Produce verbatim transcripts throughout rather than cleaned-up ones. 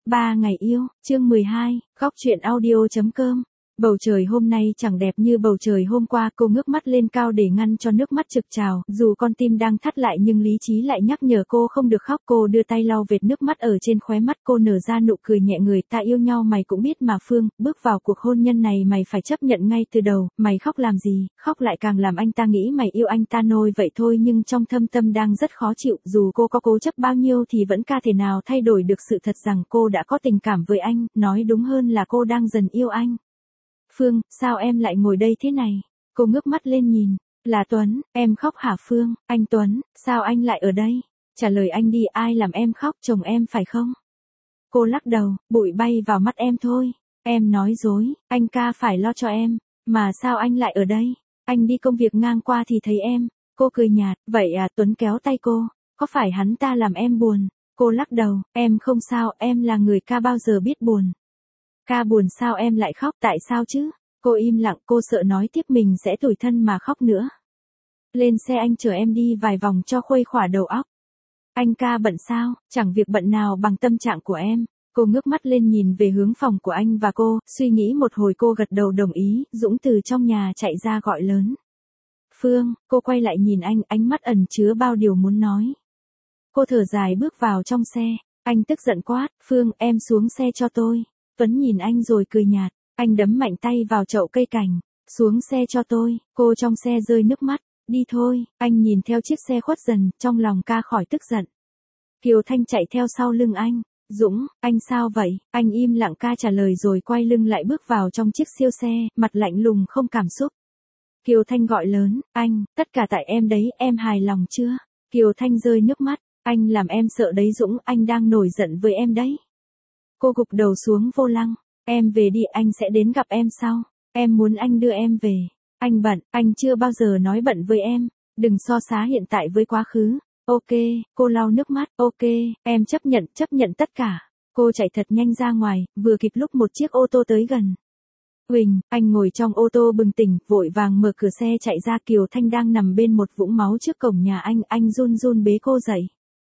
Ba ngày yêu, chương mười hai, khóc chuyện audio chấm com. Bầu trời hôm nay chẳng đẹp như bầu trời hôm qua, cô ngước mắt lên cao để ngăn cho nước mắt trực trào, dù con tim đang thắt lại nhưng lý trí lại nhắc nhở cô không được khóc. Cô đưa tay lau vệt nước mắt ở trên khóe mắt, cô nở ra nụ cười nhẹ, người ta yêu nhau mày cũng biết mà Phương, bước vào cuộc hôn nhân này mày phải chấp nhận ngay từ đầu, mày khóc làm gì, khóc lại càng làm anh ta nghĩ mày yêu anh ta nôi vậy thôi, nhưng trong thâm tâm đang rất khó chịu, dù cô có cố chấp bao nhiêu thì vẫn ca thể nào thay đổi được sự thật rằng cô đã có tình cảm với anh, nói đúng hơn là cô đang dần yêu anh. Phương, sao em lại ngồi đây thế này? Cô ngước mắt lên nhìn, là Tuấn, em khóc hả Phương? Anh Tuấn, sao anh lại ở đây? Trả lời anh đi, ai làm em khóc, chồng em phải không? Cô lắc đầu, bụi bay vào mắt em thôi. Em nói dối, anh ca phải lo cho em, mà sao anh lại ở đây? Anh đi công việc ngang qua thì thấy em. Cô cười nhạt, vậy à? Tuấn kéo tay cô, có phải hắn ta làm em buồn? Cô lắc đầu, em không sao, em là người ca bao giờ biết buồn. Ca buồn sao em lại khóc, tại sao chứ? Cô im lặng, cô sợ nói tiếp mình sẽ tủi thân mà khóc nữa. Lên xe anh chở em đi vài vòng cho khuây khỏa đầu óc. Anh ca bận sao? Chẳng việc bận nào bằng tâm trạng của em. Cô ngước mắt lên nhìn về hướng phòng của anh và cô, suy nghĩ một hồi cô gật đầu đồng ý, Dũng từ trong nhà chạy ra gọi lớn. Phương, cô quay lại nhìn anh, ánh mắt ẩn chứa bao điều muốn nói. Cô thở dài bước vào trong xe, anh tức giận quát, Phương, em xuống xe cho tôi. Tuấn nhìn anh rồi cười nhạt, anh đấm mạnh tay vào chậu cây cảnh, xuống xe cho tôi. Cô trong xe rơi nước mắt, đi thôi. Anh nhìn theo chiếc xe khuất dần, trong lòng ca khỏi tức giận. Kiều Thanh chạy theo sau lưng anh, Dũng, anh sao vậy? Anh im lặng, ca trả lời rồi quay lưng lại bước vào trong chiếc siêu xe, mặt lạnh lùng không cảm xúc. Kiều Thanh gọi lớn, anh, tất cả tại em đấy, em hài lòng chưa? Kiều Thanh rơi nước mắt, anh làm em sợ đấy Dũng, anh đang nổi giận với em đấy. Cô gục đầu xuống vô lăng, em về đi, anh sẽ đến gặp em sau. Em muốn anh đưa em về. Anh bận, anh chưa bao giờ nói bận với em. Đừng so sánh hiện tại với quá khứ. Ok, cô lau nước mắt, ok, em chấp nhận, chấp nhận tất cả. Cô chạy thật nhanh ra ngoài, vừa kịp lúc một chiếc ô tô tới gần. Huỳnh, anh ngồi trong ô tô bừng tỉnh, vội vàng mở cửa xe chạy ra. Kiều Thanh đang nằm bên một vũng máu trước cổng nhà anh, anh run run bế cô dậy.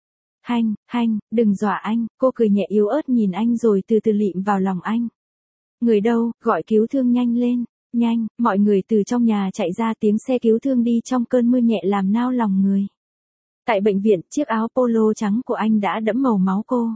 Hanh, Hanh, đừng dọa anh, cô cười nhẹ yếu ớt nhìn anh rồi từ từ lịm vào lòng anh. Người đâu, gọi cứu thương nhanh lên, nhanh, mọi người từ trong nhà chạy ra, tiếng xe cứu thương đi trong cơn mưa nhẹ làm nao lòng người. Tại bệnh viện, chiếc áo polo trắng của anh đã đẫm màu máu cô.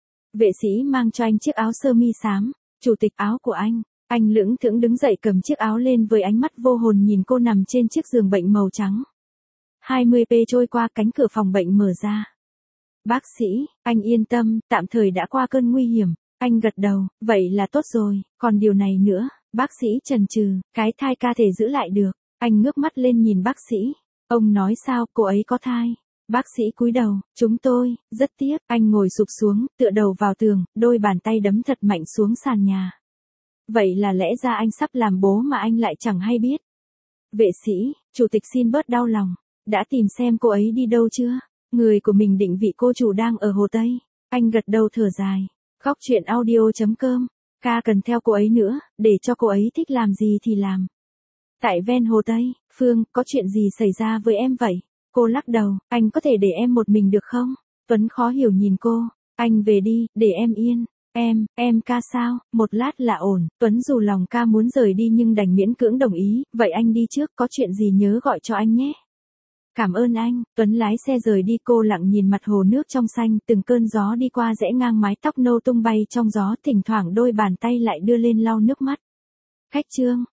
Vệ sĩ mang cho anh chiếc áo sơ mi xám, chủ tịch áo của anh. Anh lững thững đứng dậy cầm chiếc áo lên với ánh mắt vô hồn nhìn cô nằm trên chiếc giường bệnh màu trắng. hai mươi phút trôi qua, cánh cửa phòng bệnh mở ra. Bác sĩ, anh yên tâm, tạm thời đã qua cơn nguy hiểm. Anh gật đầu, vậy là tốt rồi, còn điều này nữa, bác sĩ chần chừ, cái thai ca thể giữ lại được. Anh ngước mắt lên nhìn bác sĩ. Ông nói sao, cô ấy có thai? Bác sĩ cúi đầu, chúng tôi, rất tiếc. Anh ngồi sụp xuống, tựa đầu vào tường, đôi bàn tay đấm thật mạnh xuống sàn nhà. Vậy là lẽ ra anh sắp làm bố mà anh lại chẳng hay biết. Vệ sĩ, chủ tịch xin bớt đau lòng. Đã tìm xem cô ấy đi đâu chưa? Người của mình định vị cô chủ đang ở Hồ Tây. Anh gật đầu thở dài. Khóc chuyện audio chấm com. Ca cần theo cô ấy nữa, để cho cô ấy thích làm gì thì làm. Tại ven Hồ Tây, Phương, có chuyện gì xảy ra với em vậy? Cô lắc đầu, anh có thể để em một mình được không? Tuấn khó hiểu nhìn cô. Anh về đi, để em yên. Em, em ca sao? Một lát là ổn. Tuấn dù lòng ca muốn rời đi nhưng đành miễn cưỡng đồng ý. Vậy anh đi trước, có chuyện gì nhớ gọi cho anh nhé. Cảm ơn anh. Tuấn lái xe rời đi, cô lặng nhìn mặt hồ nước trong xanh, từng cơn gió đi qua rẽ ngang mái tóc nâu tung bay trong gió, thỉnh thoảng đôi bàn tay lại đưa lên lau nước mắt. Khách Trương.